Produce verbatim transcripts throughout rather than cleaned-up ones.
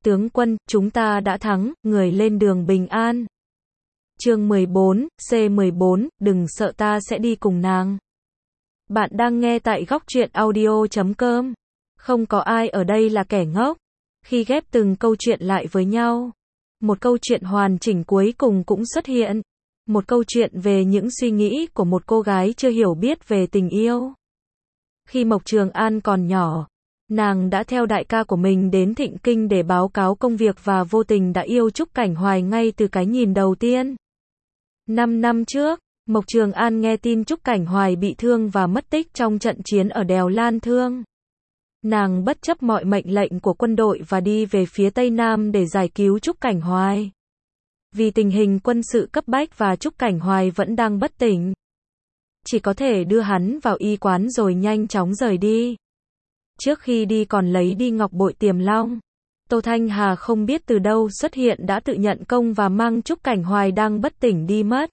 Tướng quân, chúng ta đã thắng, người lên đường bình an. Chương mười bốn, C mười bốn, đừng sợ ta sẽ đi cùng nàng. Bạn đang nghe tại góc truyện audio chấm com. Không có ai ở đây là kẻ ngốc. Khi ghép từng câu chuyện lại với nhau, một câu chuyện hoàn chỉnh cuối cùng cũng xuất hiện. Một câu chuyện về những suy nghĩ của một cô gái chưa hiểu biết về tình yêu. Khi Mộc Trường An còn nhỏ, nàng đã theo đại ca của mình đến Thịnh Kinh để báo cáo công việc và vô tình đã yêu Trúc Cảnh Hoài ngay từ cái nhìn đầu tiên. Năm năm trước, Mộc Trường An nghe tin Trúc Cảnh Hoài bị thương và mất tích trong trận chiến ở đèo Lan Thương. Nàng bất chấp mọi mệnh lệnh của quân đội và đi về phía Tây Nam để giải cứu Trúc Cảnh Hoài. Vì tình hình quân sự cấp bách và Trúc Cảnh Hoài vẫn đang bất tỉnh, chỉ có thể đưa hắn vào y quán rồi nhanh chóng rời đi. Trước khi đi còn lấy đi ngọc bội Tiềm Long. Tô Thanh Hà không biết từ đâu xuất hiện đã tự nhận công và mang Trúc Cảnh Hoài đang bất tỉnh đi mất.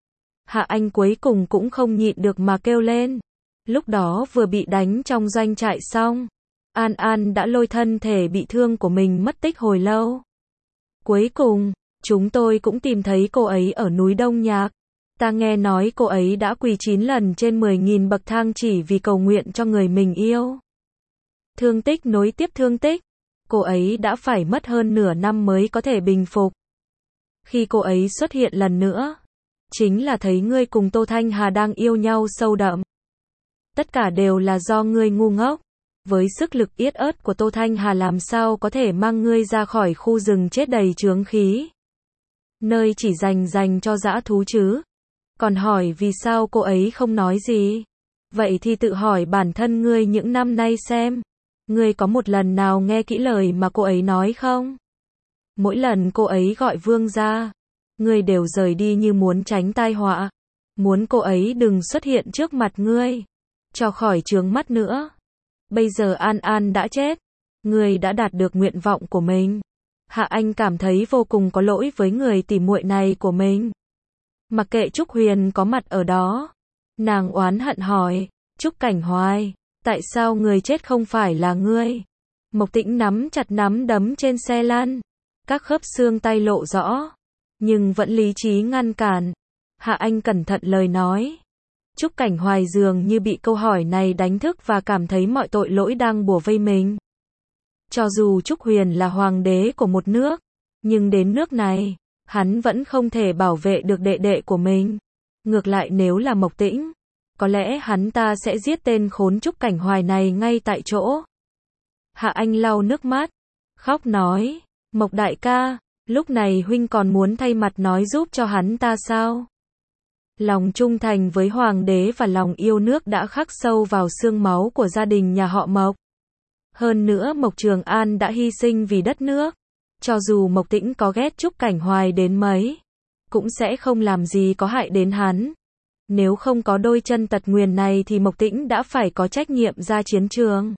Hạ Anh cuối cùng cũng không nhịn được mà kêu lên. Lúc đó vừa bị đánh trong doanh trại xong, An An đã lôi thân thể bị thương của mình mất tích hồi lâu. Cuối cùng, chúng tôi cũng tìm thấy cô ấy ở núi Đông Nhạc. Ta nghe nói cô ấy đã quỳ chín lần trên mười nghìn bậc thang chỉ vì cầu nguyện cho người mình yêu. Thương tích nối tiếp thương tích. Cô ấy đã phải mất hơn nửa năm mới có thể bình phục. Khi cô ấy xuất hiện lần nữa, chính là thấy ngươi cùng Tô Thanh Hà đang yêu nhau sâu đậm. Tất cả đều là do ngươi ngu ngốc. Với sức lực yết ớt của Tô Thanh Hà làm sao có thể mang ngươi ra khỏi khu rừng chết đầy chướng khí, nơi chỉ dành dành cho dã thú chứ. Còn hỏi vì sao cô ấy không nói gì? Vậy thì tự hỏi bản thân ngươi những năm nay xem. Ngươi có một lần nào nghe kỹ lời mà cô ấy nói không? Mỗi lần cô ấy gọi vương ra, ngươi đều rời đi như muốn tránh tai họa. Muốn cô ấy đừng xuất hiện trước mặt ngươi, cho khỏi chướng mắt nữa. Bây giờ An An đã chết, ngươi đã đạt được nguyện vọng của mình. Hạ Anh cảm thấy vô cùng có lỗi với người tỉ muội này của mình. Mặc kệ Trúc Huyền có mặt ở đó, nàng oán hận hỏi, Trúc Cảnh Hoài, tại sao người chết không phải là ngươi? Mộc Tĩnh nắm chặt nắm đấm trên xe lăn, các khớp xương tay lộ rõ, nhưng vẫn lý trí ngăn cản. Hạ Anh cẩn thận lời nói. Trúc Cảnh Hoài dường như bị câu hỏi này đánh thức và cảm thấy mọi tội lỗi đang bủa vây mình. Cho dù Trúc Huyền là hoàng đế của một nước, nhưng đến nước này, hắn vẫn không thể bảo vệ được đệ đệ của mình. Ngược lại nếu là Mộc Tĩnh, có lẽ hắn ta sẽ giết tên khốn Trúc Cảnh Hoài này ngay tại chỗ. Hạ Anh lau nước mắt, khóc nói, Mộc đại ca, lúc này huynh còn muốn thay mặt nói giúp cho hắn ta sao? Lòng trung thành với hoàng đế và lòng yêu nước đã khắc sâu vào xương máu của gia đình nhà họ Mộc. Hơn nữa Mộc Trường An đã hy sinh vì đất nước. Cho dù Mộc Tĩnh có ghét Trúc Cảnh Hoài đến mấy, cũng sẽ không làm gì có hại đến hắn. Nếu không có đôi chân tật nguyền này thì Mộc Tĩnh đã phải có trách nhiệm ra chiến trường.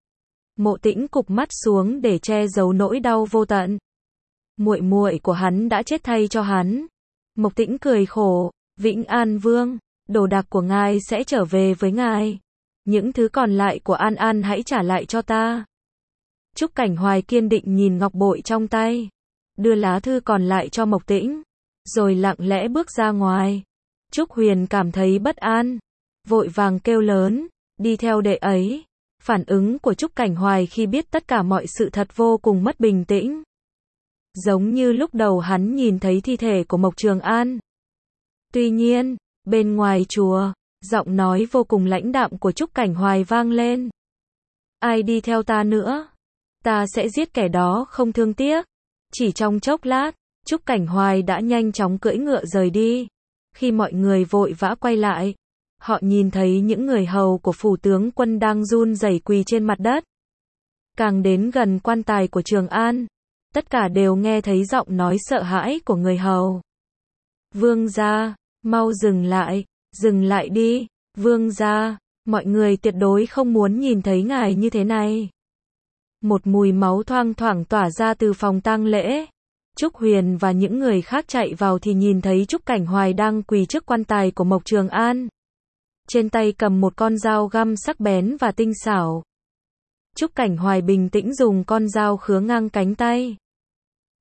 Mộ Tĩnh cụp mắt xuống để che giấu nỗi đau vô tận. Muội muội của hắn đã chết thay cho hắn. Mộc Tĩnh cười khổ, Vĩnh An Vương, đồ đạc của ngài sẽ trở về với ngài. Những thứ còn lại của An An hãy trả lại cho ta. Trúc Cảnh Hoài kiên định nhìn ngọc bội trong tay, đưa lá thư còn lại cho Mộc Tĩnh, rồi lặng lẽ bước ra ngoài. Trúc Huyền cảm thấy bất an, vội vàng kêu lớn, đi theo đệ ấy. Phản ứng của Trúc Cảnh Hoài khi biết tất cả mọi sự thật vô cùng mất bình tĩnh. Giống như lúc đầu hắn nhìn thấy thi thể của Mộc Trường An. Tuy nhiên, bên ngoài chùa, giọng nói vô cùng lãnh đạm của Trúc Cảnh Hoài vang lên. Ai đi theo ta nữa? Ta sẽ giết kẻ đó không thương tiếc. Chỉ trong chốc lát, Trúc Cảnh Hoài đã nhanh chóng cưỡi ngựa rời đi. Khi mọi người vội vã quay lại, họ nhìn thấy những người hầu của phủ tướng quân đang run rẩy quỳ trên mặt đất. Càng đến gần quan tài của Trường An, tất cả đều nghe thấy giọng nói sợ hãi của người hầu. Vương gia, mau dừng lại, dừng lại đi, vương gia, mọi người tuyệt đối không muốn nhìn thấy ngài như thế này. Một mùi máu thoang thoảng tỏa ra từ phòng tang lễ. Trúc Huyền và những người khác chạy vào thì nhìn thấy Trúc Cảnh Hoài đang quỳ trước quan tài của Mộc Trường An. Trên tay cầm một con dao găm sắc bén và tinh xảo. Trúc Cảnh Hoài bình tĩnh dùng con dao khứa ngang cánh tay.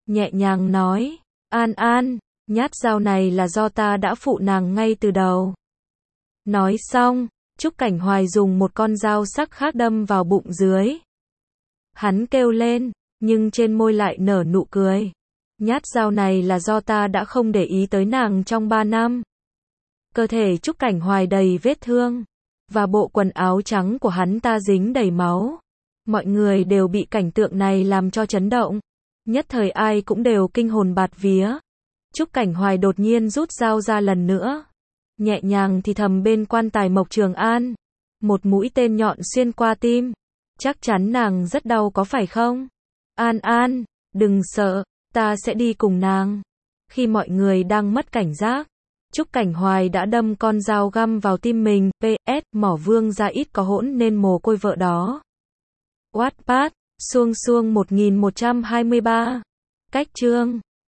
nhẹ nhàng nói, An An, nhát dao này là do ta đã phụ nàng ngay từ đầu. Nói xong, Trúc Cảnh Hoài dùng một con dao sắc khác đâm vào bụng dưới. Hắn kêu lên, nhưng trên môi lại nở nụ cười. Nhát dao này là do ta đã không để ý tới nàng trong ba năm. Cơ thể Trúc Cảnh Hoài đầy vết thương, và bộ quần áo trắng của hắn ta dính đầy máu. Mọi người đều bị cảnh tượng này làm cho chấn động. Nhất thời ai cũng đều kinh hồn bạt vía. Trúc Cảnh Hoài đột nhiên rút dao ra lần nữa. Nhẹ nhàng thì thầm bên quan tài Mộc Trường An. Một mũi tên nhọn xuyên qua tim. Chắc chắn nàng rất đau có phải không? An An, đừng sợ, ta sẽ đi cùng nàng. Khi mọi người đang mất cảnh giác, Trúc Cảnh Hoài đã đâm con dao găm vào tim mình. pê ét Mỏ Vương gia ít có hỗn nên mồ côi vợ đó. Wattpad, xuông xuông một nghìn một trăm hai mươi ba. Cách chương